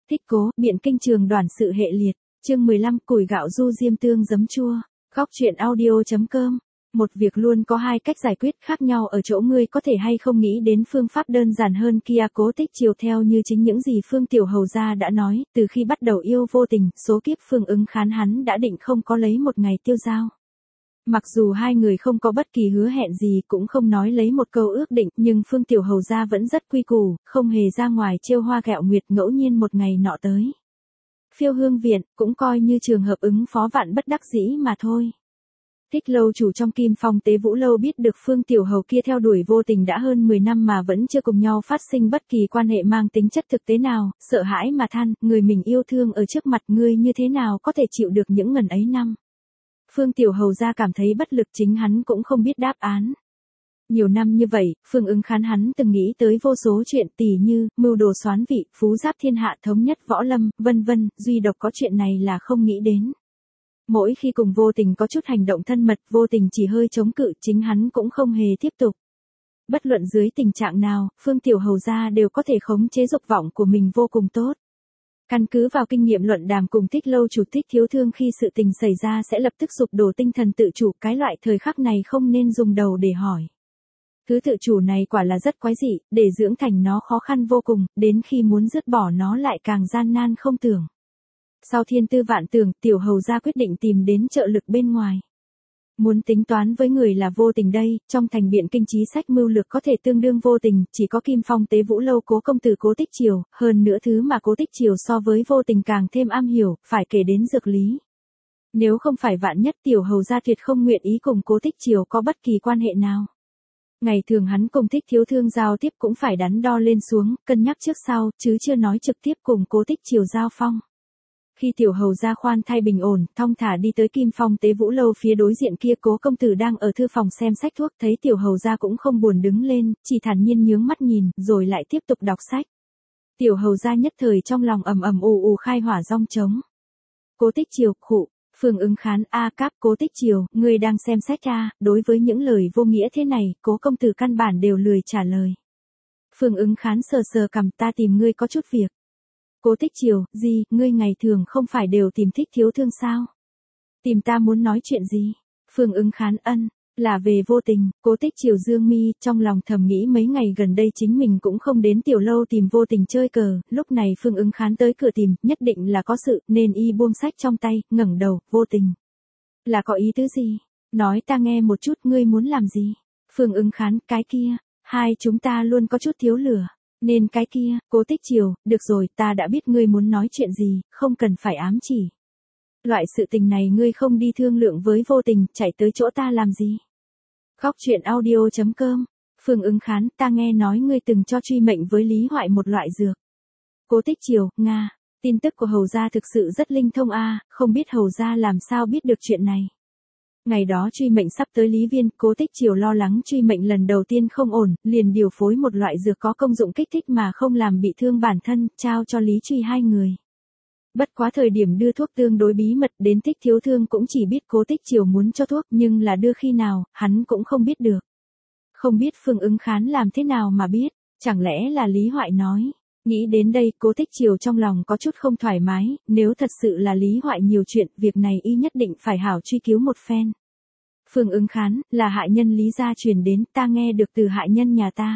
Thích cố, biện kinh trường đoàn sự hệ liệt. Chương 15, củi gạo du diêm tương giấm chua. Góc truyện audio.com. Một việc luôn có hai cách giải quyết khác nhau ở chỗ ngươi có thể hay không nghĩ đến phương pháp đơn giản hơn kia. Cố Tích Chiều theo như chính những gì Phương Tiểu Hầu gia đã nói, từ khi bắt đầu yêu Vô Tình, số kiếp Phương Ứng Khán hắn đã định không có lấy một ngày tiêu dao. Mặc dù hai người không có bất kỳ hứa hẹn gì cũng không nói lấy một câu ước định, nhưng Phương Tiểu Hầu gia vẫn rất quy củ, không hề ra ngoài trêu hoa ghẹo nguyệt. Ngẫu nhiên một ngày nọ tới Phiêu Hương Viện, cũng coi như trường hợp ứng phó vạn bất đắc dĩ mà thôi. Thích Lâu chủ trong Kim Phong Tế Vũ Lâu biết được Phương Tiểu Hầu kia theo đuổi Vô Tình đã hơn 10 năm mà vẫn chưa cùng nhau phát sinh bất kỳ quan hệ mang tính chất thực tế nào, sợ hãi mà than, người mình yêu thương ở trước mặt ngươi như thế nào có thể chịu được những ngần ấy năm. Phương Tiểu Hầu gia cảm thấy bất lực, chính hắn cũng không biết đáp án. Nhiều năm như vậy, Phương Ứng Khán hắn từng nghĩ tới vô số chuyện, tỉ như mưu đồ soán vị, phú giáp thiên hạ, thống nhất võ lâm, vân vân, duy độc có chuyện này là không nghĩ đến. Mỗi khi cùng Vô Tình có chút hành động thân mật, Vô Tình chỉ hơi chống cự, chính hắn cũng không hề tiếp tục. Bất luận dưới tình trạng nào, Phương Tiểu Hầu gia đều có thể khống chế dục vọng của mình vô cùng tốt. Căn cứ vào kinh nghiệm luận đàm cùng Thích Lâu chủ Thích Thiếu Thương khi sự tình xảy ra sẽ lập tức sụp đổ tinh thần tự chủ, cái loại thời khắc này không nên dùng đầu để hỏi. Thứ tự chủ này quả là rất quái dị, để dưỡng thành nó khó khăn vô cùng, đến khi muốn dứt bỏ nó lại càng gian nan không tưởng. Sau thiên tư vạn tưởng, Tiểu Hầu gia quyết định tìm đến trợ lực bên ngoài. Muốn tính toán với người là Vô Tình đây, trong thành biện kinh chí sách mưu lược có thể tương đương Vô Tình, chỉ có Kim Phong Tế Vũ Lâu Cố công tử Cố Tích Chiều, hơn nữa thứ mà Cố Tích Chiều so với Vô Tình càng thêm am hiểu, phải kể đến dược lý. Nếu không phải vạn nhất, Tiểu Hầu gia tuyệt không nguyện ý cùng Cố Tích Chiều có bất kỳ quan hệ nào. Ngày thường hắn cùng Thích Thiếu Thương giao tiếp cũng phải đắn đo lên xuống, cân nhắc trước sau, chứ chưa nói trực tiếp cùng Cố Tích Chiều giao phong. Khi Tiểu Hầu gia khoan thai bình ổn, thong thả đi tới Kim Phong Tế Vũ Lâu phía đối diện kia, Cố công tử đang ở thư phòng xem sách thuốc, thấy Tiểu Hầu gia cũng không buồn đứng lên, chỉ thản nhiên nhướng mắt nhìn, rồi lại tiếp tục đọc sách. Tiểu Hầu gia nhất thời trong lòng ầm ầm ù ù khai hỏa dong trống. Cố Tích Chiều, khụ. Phương Ứng Khán, cáp. Cố Tích Chiều, ngươi đang xem sách đối với những lời vô nghĩa thế này, Cố công tử căn bản đều lười trả lời. Phương Ứng Khán sờ sờ cằm, ta tìm ngươi có chút việc. Cố Tích Chiều, gì, ngươi ngày thường không phải đều tìm Thích Thiếu Thương sao? Tìm ta muốn nói chuyện gì? Phương Ứng Khán, là về Vô Tình. Cố Tích Chiều dương mi, trong lòng thầm nghĩ mấy ngày gần đây chính mình cũng không đến tiểu lâu tìm Vô Tình chơi cờ, lúc này Phương Ứng Khán tới cửa tìm, nhất định là có sự, nên y buông sách trong tay, ngẩng đầu, Vô Tình. Là có ý tứ gì? Nói ta nghe một chút, ngươi muốn làm gì? Phương Ứng Khán, cái kia, hai chúng ta luôn có chút thiếu lửa. Nên cái kia. Cố Tích Chiều, được rồi, ta đã biết ngươi muốn nói chuyện gì, không cần phải ám chỉ. Loại sự tình này ngươi không đi thương lượng với Vô Tình, chạy tới chỗ ta làm gì? Góc truyện audio.com. Phương Ứng Khán, ta nghe nói ngươi từng cho truy mệnh với Lý Hoại một loại dược. Cố Tích Chiều, Nga. Tin tức của Hầu gia thực sự rất linh thông không biết Hầu gia làm sao biết được chuyện này. Ngày đó truy mệnh sắp tới Lý Viên, Cố Tích Chiều lo lắng truy mệnh lần đầu tiên không ổn, liền điều phối một loại dược có công dụng kích thích mà không làm bị thương bản thân, trao cho Lý Truy hai người. Bất quá thời điểm đưa thuốc tương đối bí mật, đến Thích Thiếu Thương cũng chỉ biết Cố Tích Chiều muốn cho thuốc, nhưng là đưa khi nào, hắn cũng không biết được. Không biết Phương Ứng Khán làm thế nào mà biết, chẳng lẽ là Lý Hoại nói. Nghĩ đến đây, Cố Tích Chiều trong lòng có chút không thoải mái, nếu thật sự là Lý Hoại nhiều chuyện, việc này y nhất định phải hảo truy cứu một phen. Phương Ứng Khán, là hại nhân Lý gia truyền đến, ta nghe được từ hại nhân nhà ta.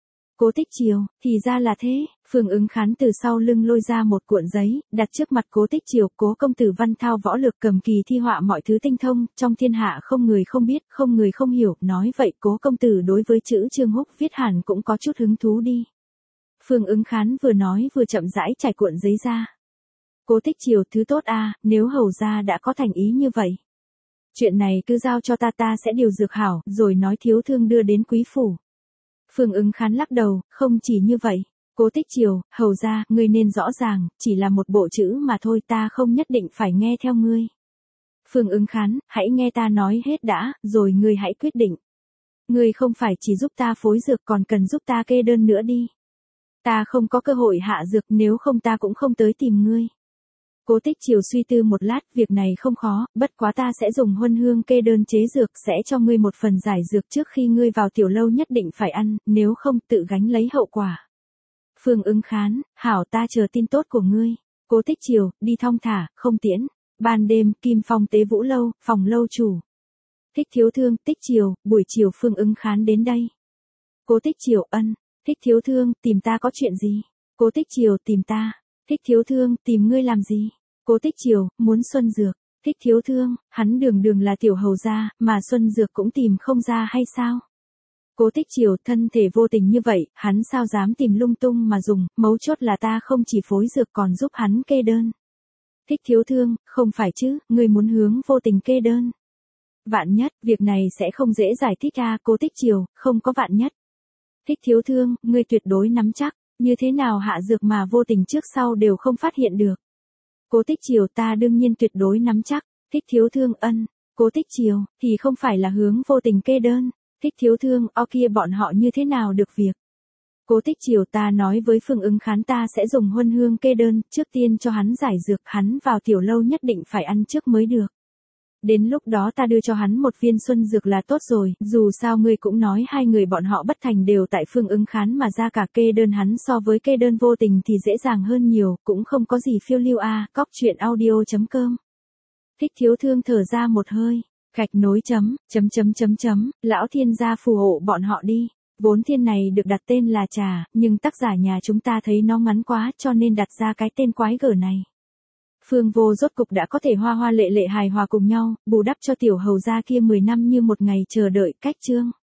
Cố Tích Chiều, thì ra là thế. Phương Ứng Khán từ sau lưng lôi ra một cuộn giấy, đặt trước mặt Cố Tích Chiều. Cố công tử văn thao võ lược, cầm kỳ thi họa mọi thứ tinh thông, trong thiên hạ không người không biết, không người không hiểu, nói vậy Cố công tử đối với chữ Trương Húc viết hẳn cũng có chút hứng thú đi. Phương Ứng Khán vừa nói vừa chậm rãi trải cuộn giấy ra. Cố Tích Chiều, thứ tốt nếu Hầu gia đã có thành ý như vậy. Chuyện này cứ giao cho ta sẽ điều dược hảo, rồi nói Thiếu Thương đưa đến quý phủ. Phương Ứng Khán lắc đầu, không chỉ như vậy. Cố Tích Chiều, Hầu gia, ngươi nên rõ ràng, chỉ là một bộ chữ mà thôi, ta không nhất định phải nghe theo ngươi. Phương Ứng Khán, hãy nghe ta nói hết đã, rồi ngươi hãy quyết định. Ngươi không phải chỉ giúp ta phối dược còn cần giúp ta kê đơn nữa đi. Ta không có cơ hội hạ dược, nếu không ta cũng không tới tìm ngươi. Cố Tích Chiều suy tư một lát, việc này không khó, bất quá ta sẽ dùng huân hương kê đơn chế dược, sẽ cho ngươi một phần giải dược trước khi ngươi vào tiểu lâu nhất định phải ăn, nếu không tự gánh lấy hậu quả. Phương Ứng Khán, hảo ta chờ tin tốt của ngươi. Cố Tích Triều, đi thong thả, không tiễn. Ban đêm, Kim Phong Tế Vũ Lâu, phòng lâu chủ. Thích Thiếu Thương, Tích Triều, buổi chiều Phương Ứng Khán đến đây. Cố Tích Triều, ân. Thích Thiếu Thương, tìm ta có chuyện gì? Cố Tích Triều, tìm ta. Thích Thiếu Thương, tìm ngươi làm gì? Cố Tích Triều, muốn Xuân Dược. Thích Thiếu Thương, hắn đường đường là tiểu hầu gia, mà Xuân Dược cũng tìm không ra hay sao? Cố Tích Triều, thân thể vô tình như vậy, hắn sao dám tìm lung tung mà dùng, mấu chốt là ta không chỉ phối dược còn giúp hắn kê đơn. Thích Thiếu Thương, không phải chứ, ngươi muốn hướng vô tình kê đơn. Vạn nhất, việc này sẽ không dễ giải thích à, Cố Tích Triều, không có vạn nhất. Thích Thiếu Thương, ngươi tuyệt đối nắm chắc, như thế nào hạ dược mà vô tình trước sau đều không phát hiện được. Cố Tích Triều, ta đương nhiên tuyệt đối nắm chắc. Thích Thiếu Thương, ân. Cố Tích Triều, thì không phải là hướng vô tình kê đơn. Thích Thiếu Thương, o kia bọn họ như thế nào được việc. Cố Tích Triều, ta nói với Phương Ứng Khán ta sẽ dùng huân hương kê đơn, trước tiên cho hắn giải dược, hắn vào tiểu lâu nhất định phải ăn trước mới được. Đến lúc đó ta đưa cho hắn một viên xuân dược là tốt rồi, dù sao ngươi cũng nói hai người bọn họ bất thành đều tại Phương Ứng Khán mà ra cả kê đơn hắn so với kê đơn vô tình thì dễ dàng hơn nhiều, cũng không có gì phiêu lưu a. Cóc truyện audio.com. Thích Thiếu Thương thở ra một hơi, gạch nối lão thiên gia phù hộ bọn họ đi. Vốn thiên này được đặt tên là trà, nhưng tác giả nhà chúng ta thấy nó ngắn quá cho nên đặt ra cái tên quái gở này. Phương Vô rốt cục đã có thể hoa hoa lệ lệ hài hòa cùng nhau, bù đắp cho tiểu hầu gia kia 10 năm như một ngày chờ đợi cách chương.